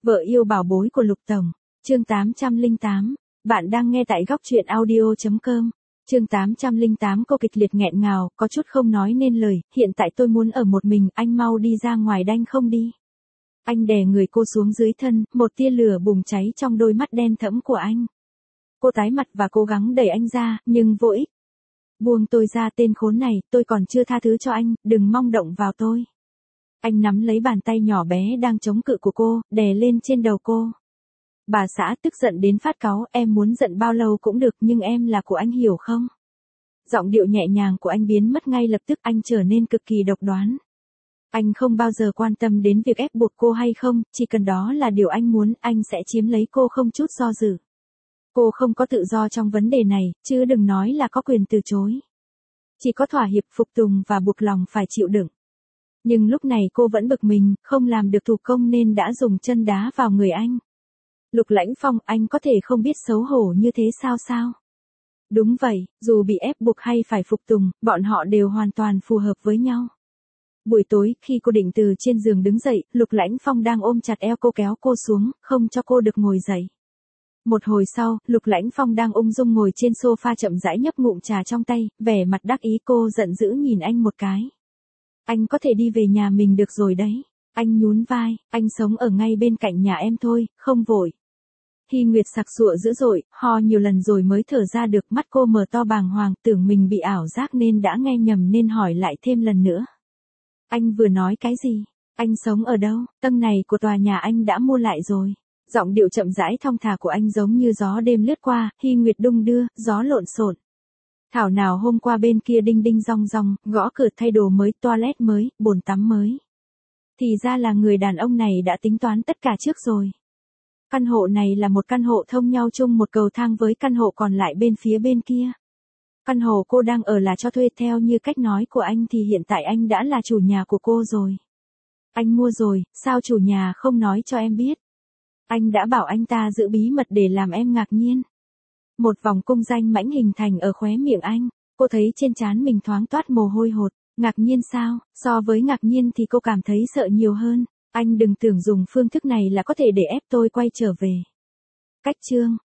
Vợ yêu bảo bối của Lục Tổng. Chương 808. Bạn đang nghe tại góc truyện audio.com. Chương 808. Cô kịch liệt nghẹn ngào, có chút không nói nên lời. Hiện tại tôi muốn ở một mình, anh mau đi ra ngoài đanh không đi. Anh đè người cô xuống dưới thân, một tia lửa bùng cháy trong đôi mắt đen thẫm của anh. Cô tái mặt và cố gắng đẩy anh ra, nhưng vô ích. Buông tôi ra, tên khốn này, tôi còn chưa tha thứ cho anh, đừng mong động vào tôi. Anh nắm lấy bàn tay nhỏ bé đang chống cự của cô, đè lên trên đầu cô. Bà xã tức giận đến phát cáu, em muốn giận bao lâu cũng được nhưng em là của anh hiểu không? Giọng điệu nhẹ nhàng của anh biến mất ngay lập tức, anh trở nên cực kỳ độc đoán. Anh không bao giờ quan tâm đến việc ép buộc cô hay không, chỉ cần đó là điều anh muốn, anh sẽ chiếm lấy cô không chút do dự. Cô không có tự do trong vấn đề này, chứ đừng nói là có quyền từ chối. Chỉ có thỏa hiệp, phục tùng và buộc lòng phải chịu đựng. Nhưng lúc này cô vẫn bực mình, không làm được thủ công nên đã dùng chân đá vào người anh. Lục Lãnh Phong, anh có thể không biết xấu hổ như thế sao? Đúng vậy, dù bị ép buộc hay phải phục tùng, bọn họ đều hoàn toàn phù hợp với nhau. Buổi tối, khi cô định từ trên giường đứng dậy, Lục Lãnh Phong đang ôm chặt eo cô kéo cô xuống, không cho cô được ngồi dậy. Một hồi sau, Lục Lãnh Phong đang ung dung ngồi trên sofa chậm rãi nhấp ngụm trà trong tay, vẻ mặt đắc ý. Cô giận dữ nhìn anh một cái. Anh có thể đi về nhà mình được rồi đấy. Anh nhún vai, anh sống ở ngay bên cạnh nhà em thôi, không vội. Hy Nguyệt sặc sụa dữ dội, ho nhiều lần rồi mới thở ra được, mắt cô mở to bàng hoàng, tưởng mình bị ảo giác nên đã nghe nhầm nên hỏi lại thêm lần nữa. Anh vừa nói cái gì? Anh sống ở đâu? Tầng này của tòa nhà anh đã mua lại rồi. Giọng điệu chậm rãi thong thả của anh giống như gió đêm lướt qua, Hy Nguyệt đung đưa, gió lộn xộn. Thảo nào hôm qua bên kia đinh đinh rong rong, gõ cửa thay đồ mới, toilet mới, bồn tắm mới. Thì ra là người đàn ông này đã tính toán tất cả trước rồi. Căn hộ này là một căn hộ thông nhau chung một cầu thang với căn hộ còn lại bên phía bên kia. Căn hộ cô đang ở là cho thuê, theo như cách nói của anh thì hiện tại anh đã là chủ nhà của cô rồi. Anh mua rồi, sao chủ nhà không nói cho em biết? Anh đã bảo anh ta giữ bí mật để làm em ngạc nhiên. Một vòng cung danh mãnh hình thành ở khóe miệng anh, cô thấy trên trán mình thoáng toát mồ hôi hột. Ngạc nhiên sao? So với ngạc nhiên thì cô cảm thấy sợ nhiều hơn. Anh đừng tưởng dùng phương thức này là có thể để ép tôi quay trở về. Cách chương